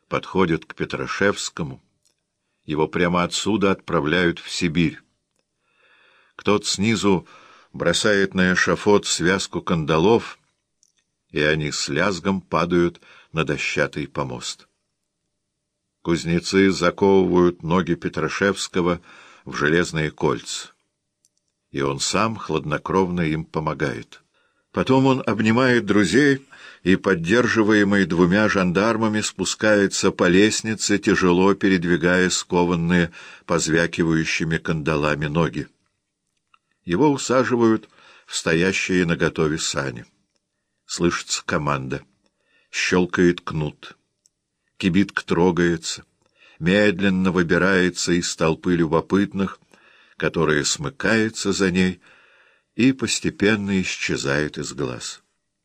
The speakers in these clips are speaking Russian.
подходит к Петрашевскому. Его прямо отсюда отправляют в Сибирь. Кто-то снизу бросает на эшафот связку кандалов, и они с лязгом падают на дощатый помост. Кузнецы заковывают ноги Петрашевского в железные кольца, и он сам хладнокровно им помогает. Потом он обнимает друзей и, поддерживаемый 2 жандармами, спускается по лестнице, тяжело передвигая скованные позвякивающими кандалами ноги. Его усаживают в стоящие наготове сани. Слышится команда. Щелкает кнут. Кибитка трогается, медленно выбирается из толпы любопытных, которая смыкается за ней и постепенно исчезает из глаз.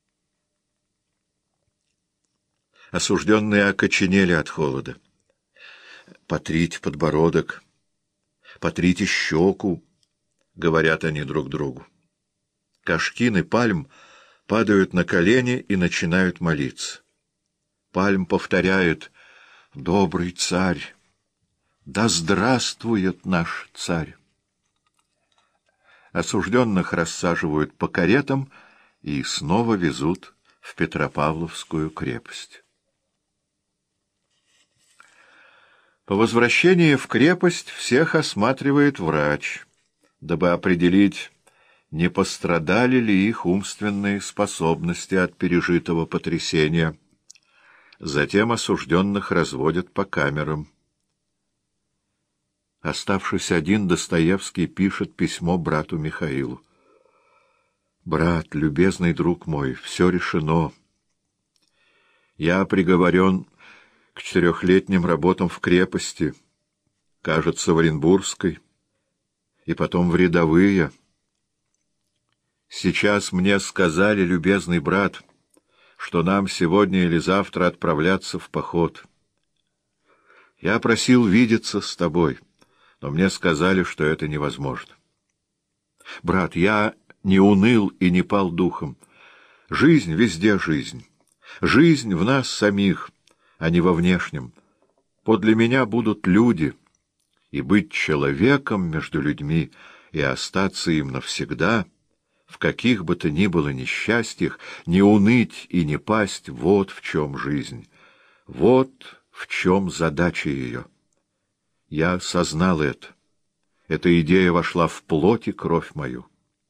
Осужденные окоченели от холода. «Потрите подбородок, потрите щеку», — говорят они друг другу. Кашкин и Пальм падают на колени и начинают молиться. Пальм повторяет: «Добрый царь! Да здравствует наш царь!» Осужденных рассаживают по каретам и снова везут в Петропавловскую крепость. По возвращении в крепость всех осматривает врач, дабы определить, не пострадали ли их умственные способности от пережитого потрясения. Затем осужденных разводят по камерам. Оставшись один, Достоевский пишет письмо брату Михаилу. «Брат, любезный друг мой, все решено. Я приговорен к 4-летним работам в крепости, кажется, в Оренбургской, и потом в рядовые. Сейчас мне сказали, любезный брат, что нам сегодня или завтра отправляться в поход. Я просил видеться с тобой, но мне сказали, что это невозможно. Брат, я не уныл и не пал духом. Жизнь везде жизнь. Жизнь в нас самих, а не во внешнем. Подле меня будут люди, и быть человеком между людьми и остаться им навсегда, в каких бы то ни было несчастьях, не уныть и не пасть — вот в чем жизнь, вот в чем задача ее. Я сознал это. Эта идея вошла в плоть и кровь мою.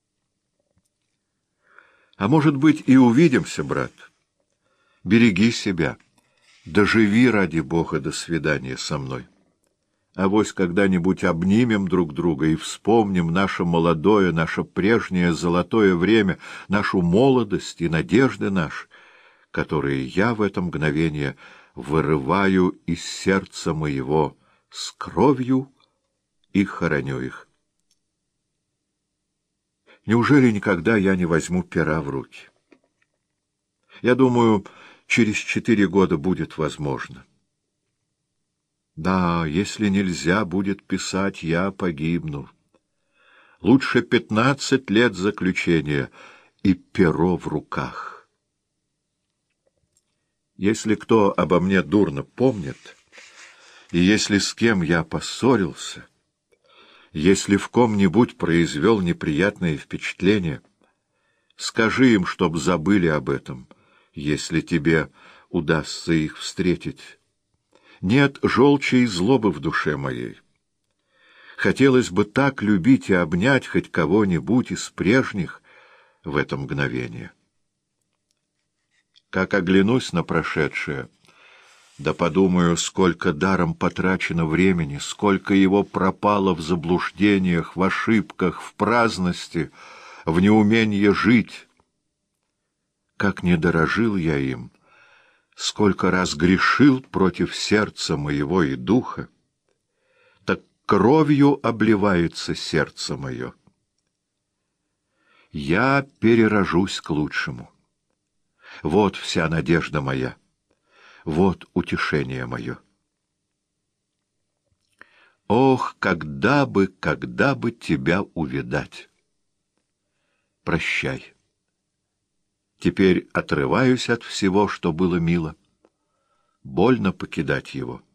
А может быть, и увидимся, брат. Береги себя. Доживи, ради Бога, до свидания со мной. Авось когда-нибудь обнимем друг друга и вспомним наше молодое, наше прежнее золотое время, нашу молодость и надежды наши, которые я в это мгновение вырываю из сердца моего с кровью и хороню их. Неужели никогда я не возьму пера в руки? Я думаю, через 4 года будет возможно. Да, если нельзя будет писать, я погибну. Лучше 15 лет заключения и перо в руках. Если кто обо мне дурно помнит, и если с кем я поссорился, если в ком-нибудь произвел неприятное впечатление, скажи им, чтоб забыли об этом, если тебе удастся их встретить. Нет желчи и злобы в душе моей. Хотелось бы так любить и обнять хоть кого-нибудь из прежних в это мгновение. Как оглянусь на прошедшее, да подумаю, сколько даром потрачено времени, сколько его пропало в заблуждениях, в ошибках, в праздности, в неумении жить. Как не дорожил я им, сколько раз грешил против сердца моего и духа, так кровью обливается сердце мое. Я перерожусь к лучшему. Вот вся надежда моя, вот утешение мое. Ох, когда бы тебя увидать! Прощай. Теперь отрываюсь от всего, что было мило. больно покидать его.